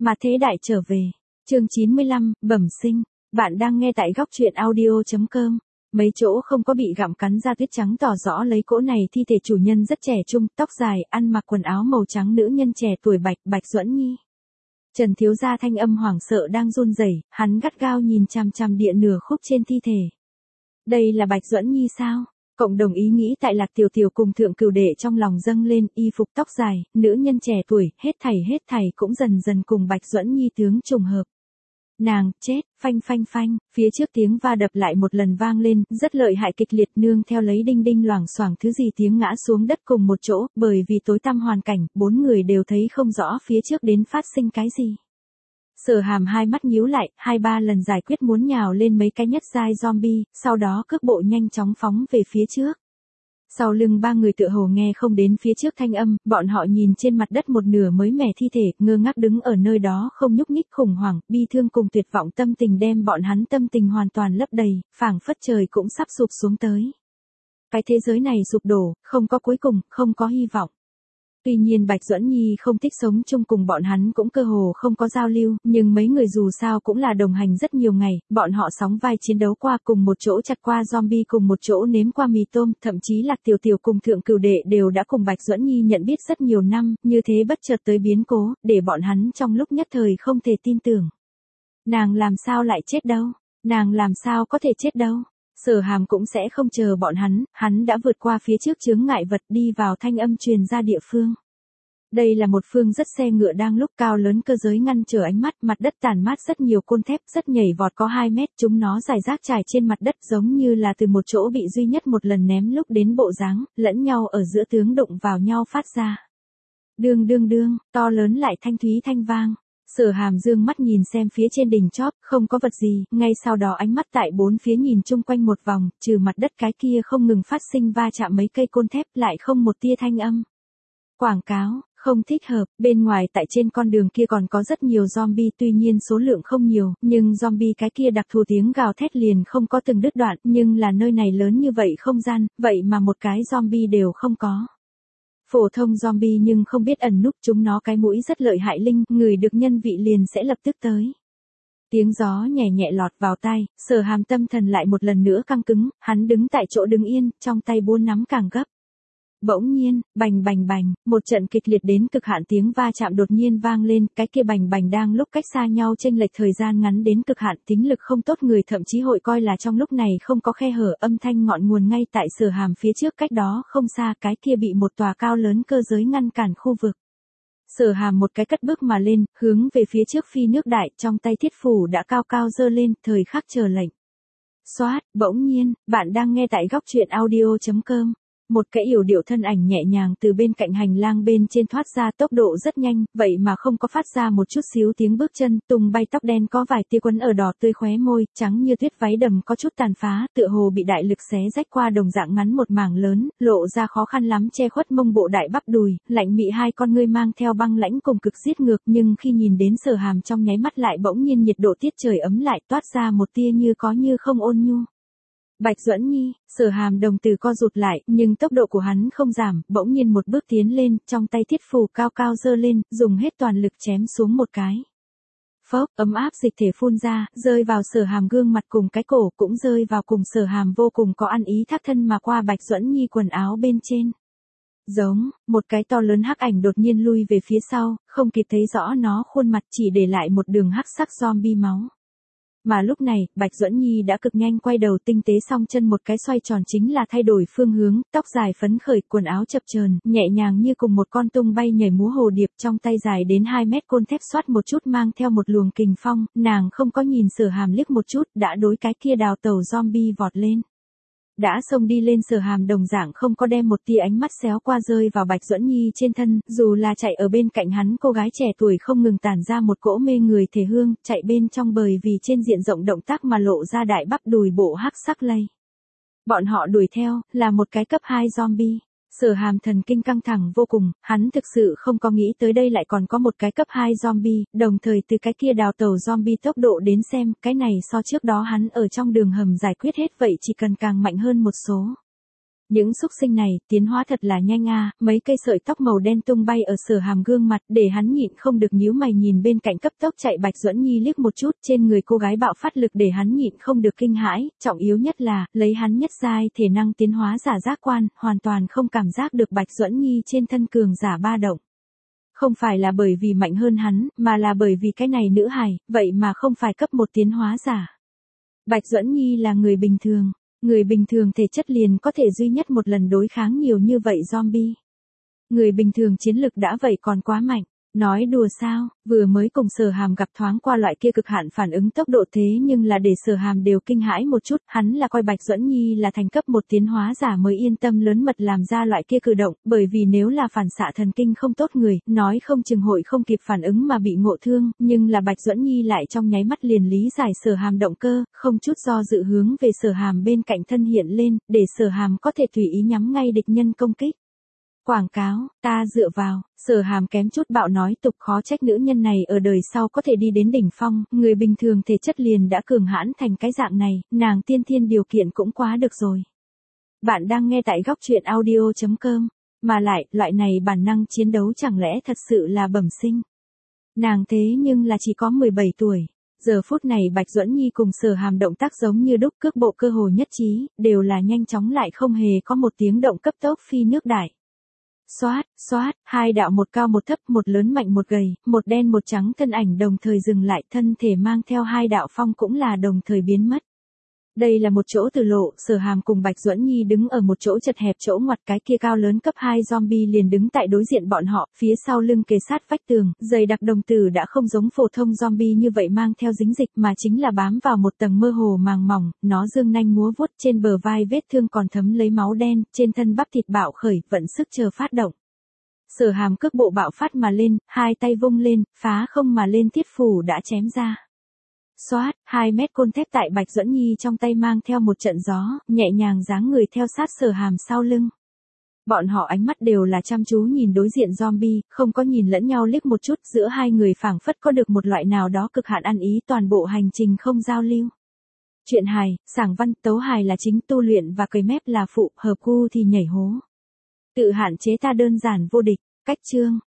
Mà thế đại trở về. Chương 95, bẩm sinh. Bạn đang nghe tại góc truyện audio.com. Mấy chỗ không có bị gặm cắn ra tuyết trắng tỏ rõ lấy cỗ này thi thể chủ nhân rất trẻ trung, tóc dài, ăn mặc quần áo màu trắng nữ nhân trẻ tuổi Bạch Duẫn Nhi. Trần thiếu gia thanh âm hoảng sợ đang run rẩy, hắn gắt gao nhìn chằm chằm địa nửa khúc trên thi thể. Đây là Bạch Duẫn Nhi sao? Cộng đồng ý nghĩ tại Lạc Tiểu Tiểu cùng Thượng Cửu Đệ trong lòng dâng lên, y phục tóc dài, nữ nhân trẻ tuổi, hết thảy cũng dần dần cùng Bạch Duẫn Nhi tướng trùng hợp. Nàng, chết, phanh, phía trước tiếng va đập lại một lần vang lên, rất lợi hại kịch liệt nương theo lấy đinh đinh loảng xoảng thứ gì tiếng ngã xuống đất cùng một chỗ, bởi vì tối tăm hoàn cảnh, bốn người đều thấy không rõ phía trước đến phát sinh cái gì. Sở Hàm hai mắt nhíu lại, 2-3 lần giải quyết muốn nhào lên mấy cái nhất giai zombie, sau đó cước bộ nhanh chóng phóng về phía trước. Sau lưng ba người tựa hồ nghe không đến phía trước thanh âm, bọn họ nhìn trên mặt đất một nửa mới mẻ thi thể, ngơ ngác đứng ở nơi đó không nhúc nhích, khủng hoảng, bi thương cùng tuyệt vọng tâm tình đem bọn hắn tâm tình hoàn toàn lấp đầy, phảng phất trời cũng sắp sụp xuống tới. Cái thế giới này sụp đổ, không có cuối cùng, không có hy vọng. Tuy nhiên Bạch Duẫn Nhi không thích sống chung cùng bọn hắn cũng cơ hồ không có giao lưu, nhưng mấy người dù sao cũng là đồng hành rất nhiều ngày, bọn họ sóng vai chiến đấu qua cùng một chỗ, chặt qua zombie cùng một chỗ, nếm qua mì tôm, thậm chí Lạc Tiểu Tiểu cùng Thượng Cửu Đệ đều đã cùng Bạch Duẫn Nhi nhận biết rất nhiều năm, như thế bất chợt tới biến cố, để bọn hắn trong lúc nhất thời không thể tin tưởng. Nàng làm sao lại chết đâu? Nàng làm sao có thể chết đâu? Sở Hàm cũng sẽ không chờ bọn hắn đã vượt qua phía trước chướng ngại vật đi vào thanh âm truyền ra địa phương. Đây là một phương rất xe ngựa đang lúc cao lớn cơ giới ngăn trở ánh mắt, mặt đất tàn mát rất nhiều côn thép, rất nhảy vọt có 2 mét, chúng nó rải rác trải trên mặt đất giống như là từ một chỗ bị duy nhất một lần ném lúc đến bộ dáng, lẫn nhau ở giữa tướng đụng vào nhau phát ra. Đương, to lớn lại thanh thúy thanh vang. Sở Hàm dương mắt nhìn xem phía trên đỉnh chóp, không có vật gì, ngay sau đó ánh mắt tại bốn phía nhìn chung quanh một vòng, trừ mặt đất cái kia không ngừng phát sinh va chạm mấy cây côn thép, lại không một tia thanh âm. Quảng cáo, không thích hợp, bên ngoài tại trên con đường kia còn có rất nhiều zombie, tuy nhiên số lượng không nhiều, nhưng zombie cái kia đặc thù tiếng gào thét liền không có từng đứt đoạn, nhưng là nơi này lớn như vậy không gian, vậy mà một cái zombie đều không có. Phổ thông zombie nhưng không biết ẩn núp, chúng nó cái mũi rất lợi hại linh, người được nhân vị liền sẽ lập tức tới. Tiếng gió nhẹ nhẹ lọt vào tai, Sở Hàm tâm thần lại một lần nữa căng cứng, hắn đứng tại chỗ đứng yên, trong tay búa nắm càng gấp. Bỗng nhiên, bành, một trận kịch liệt đến cực hạn tiếng va chạm đột nhiên vang lên, cái kia bành đang lúc cách xa nhau chênh lệch thời gian ngắn đến cực hạn, tính lực không tốt người thậm chí hội coi là trong lúc này không có khe hở, âm thanh ngọn nguồn ngay tại Sở Hàm phía trước cách đó không xa, cái kia bị một tòa cao lớn cơ giới ngăn cản khu vực. Sở Hàm một cái cất bước mà lên, hướng về phía trước phi nước đại, trong tay thiết phủ đã cao cao giơ lên, thời khắc chờ lệnh. Xoát, bỗng nhiên, bạn đang nghe tại góc truyện audio.com. Một cái yểu điệu thân ảnh nhẹ nhàng từ bên cạnh hành lang bên trên thoát ra, tốc độ rất nhanh, vậy mà không có phát ra một chút xíu tiếng bước chân, tung bay tóc đen có vài tia quấn ở đỏ tươi khóe môi, trắng như tuyết váy đầm có chút tàn phá, tựa hồ bị đại lực xé rách qua đồng dạng ngắn một mảng lớn, lộ ra khó khăn lắm che khuất mông bộ đại bắp đùi, lạnh mị hai con ngươi mang theo băng lãnh cùng cực giết ngược, nhưng khi nhìn đến Sở Hàm trong nháy mắt lại bỗng nhiên nhiệt độ tiết trời ấm lại, toát ra một tia như có như không ôn nhu. Bạch Duẫn Nhi, Sở Hàm đồng tử co rụt lại, nhưng tốc độ của hắn không giảm, bỗng nhiên một bước tiến lên, trong tay thiết phù cao cao giơ lên, dùng hết toàn lực chém xuống một cái. Phốc, ấm áp dịch thể phun ra, rơi vào Sở Hàm gương mặt cùng cái cổ, cũng rơi vào cùng Sở Hàm vô cùng có ăn ý thác thân mà qua Bạch Duẫn Nhi quần áo bên trên. Giống, một cái to lớn hắc ảnh đột nhiên lui về phía sau, không kịp thấy rõ nó khuôn mặt, chỉ để lại một đường hắc sắc zombie máu. Mà lúc này, Bạch Duẫn Nhi đã cực nhanh quay đầu, tinh tế song chân một cái xoay tròn chính là thay đổi phương hướng, tóc dài phấn khởi, quần áo chập chờn, nhẹ nhàng như cùng một con tung bay nhảy múa hồ điệp, trong tay dài đến 2 mét côn thép xoát một chút mang theo một luồng kình phong, nàng không có nhìn Sở Hàm liếc một chút, đã đối cái kia đào tẩu zombie vọt lên. Đã xông đi lên, Sở Hàm đồng dạng không có đem một tia ánh mắt xéo qua rơi vào Bạch Duẫn Nhi trên thân, dù là chạy ở bên cạnh hắn cô gái trẻ tuổi không ngừng tản ra một cỗ mê người thể hương, chạy bên trong bởi vì trên diện rộng động tác mà lộ ra đại bắp đùi bộ hắc sắc lây. Bọn họ đuổi theo, là một cái cấp 2 zombie. Sở Hàm thần kinh căng thẳng vô cùng, hắn thực sự không có nghĩ tới đây lại còn có một cái cấp 2 zombie, đồng thời từ cái kia đào tẩu zombie tốc độ đến xem, cái này so trước đó hắn ở trong đường hầm giải quyết hết vậy chỉ cần càng mạnh hơn một số. Những xúc sinh này, tiến hóa thật là nhanh a, mấy cây sợi tóc màu đen tung bay ở Sở Hàm gương mặt, để hắn nhịn không được nhíu mày nhìn bên cạnh cấp tốc chạy Bạch Duẫn Nhi liếc một chút, trên người cô gái bạo phát lực để hắn nhịn không được kinh hãi, trọng yếu nhất là, lấy hắn nhất giai thể năng tiến hóa giả giác quan, hoàn toàn không cảm giác được Bạch Duẫn Nhi trên thân cường giả ba động. Không phải là bởi vì mạnh hơn hắn, mà là bởi vì cái này nữ hài, vậy mà không phải cấp 1 tiến hóa giả. Bạch Duẫn Nhi là người bình thường. Người bình thường thể chất liền có thể duy nhất một lần đối kháng nhiều như vậy zombie. Người bình thường chiến lực đã vậy còn quá mạnh. Nói đùa sao, vừa mới cùng Sở Hàm gặp thoáng qua loại kia cực hạn phản ứng tốc độ thế nhưng là để Sở Hàm đều kinh hãi một chút, hắn là coi Bạch Duẫn Nhi là thành cấp 1 tiến hóa giả mới yên tâm lớn mật làm ra loại kia cử động, bởi vì nếu là phản xạ thần kinh không tốt người, nói không chừng hội không kịp phản ứng mà bị ngộ thương, nhưng là Bạch Duẫn Nhi lại trong nháy mắt liền lý giải Sở Hàm động cơ, không chút do dự hướng về Sở Hàm bên cạnh thân hiện lên, để Sở Hàm có thể tùy ý nhắm ngay địch nhân công kích. Quảng cáo, ta dựa vào, Sở Hàm kém chút bạo nói tục khó trách nữ nhân này ở đời sau có thể đi đến đỉnh phong, người bình thường thể chất liền đã cường hãn thành cái dạng này, nàng tiên thiên điều kiện cũng quá được rồi. Bạn đang nghe tại góc truyện audio.com, mà lại, loại này bản năng chiến đấu chẳng lẽ thật sự là bẩm sinh. Nàng thế nhưng là chỉ có 17 tuổi. Giờ phút này Bạch Duẫn Nhi cùng Sở Hàm động tác giống như đúc cước bộ cơ hồ nhất trí, đều là nhanh chóng lại không hề có một tiếng động cấp tốc phi nước đại. Xoát, xoát, hai đạo một cao một thấp, một lớn mạnh một gầy, một đen một trắng thân ảnh đồng thời dừng lại, thân thể mang theo hai đạo phong cũng là đồng thời biến mất. Đây là một chỗ tử lộ, Sở Hàm cùng Bạch Duẫn Nhi đứng ở một chỗ chật hẹp chỗ ngoặt, cái kia cao lớn cấp 2 zombie liền đứng tại đối diện bọn họ, phía sau lưng kề sát vách tường, dày đặc đồng tử đã không giống phổ thông zombie như vậy mang theo dính dịch mà chính là bám vào một tầng mơ hồ màng mỏng, nó dương nanh múa vuốt, trên bờ vai vết thương còn thấm lấy máu đen, trên thân bắp thịt bạo khởi, vận sức chờ phát động. Sở Hàm cước bộ bạo phát mà lên, hai tay vung lên, phá không mà lên thiết phủ đã chém ra. Xoát, 2 mét côn thép tại Bạch Duẫn Nhi trong tay mang theo một trận gió, nhẹ nhàng dáng người theo sát Sở Hàm sau lưng. Bọn họ ánh mắt đều là chăm chú nhìn đối diện zombie, không có nhìn lẫn nhau liếc một chút, giữa hai người phảng phất có được một loại nào đó cực hạn ăn ý, toàn bộ hành trình không giao lưu. Chuyện hài, sảng văn, tấu hài là chính, tu luyện và cười mép là phụ, hợp gu thì nhảy hố. Tự hạn chế ta đơn giản vô địch, cách chương.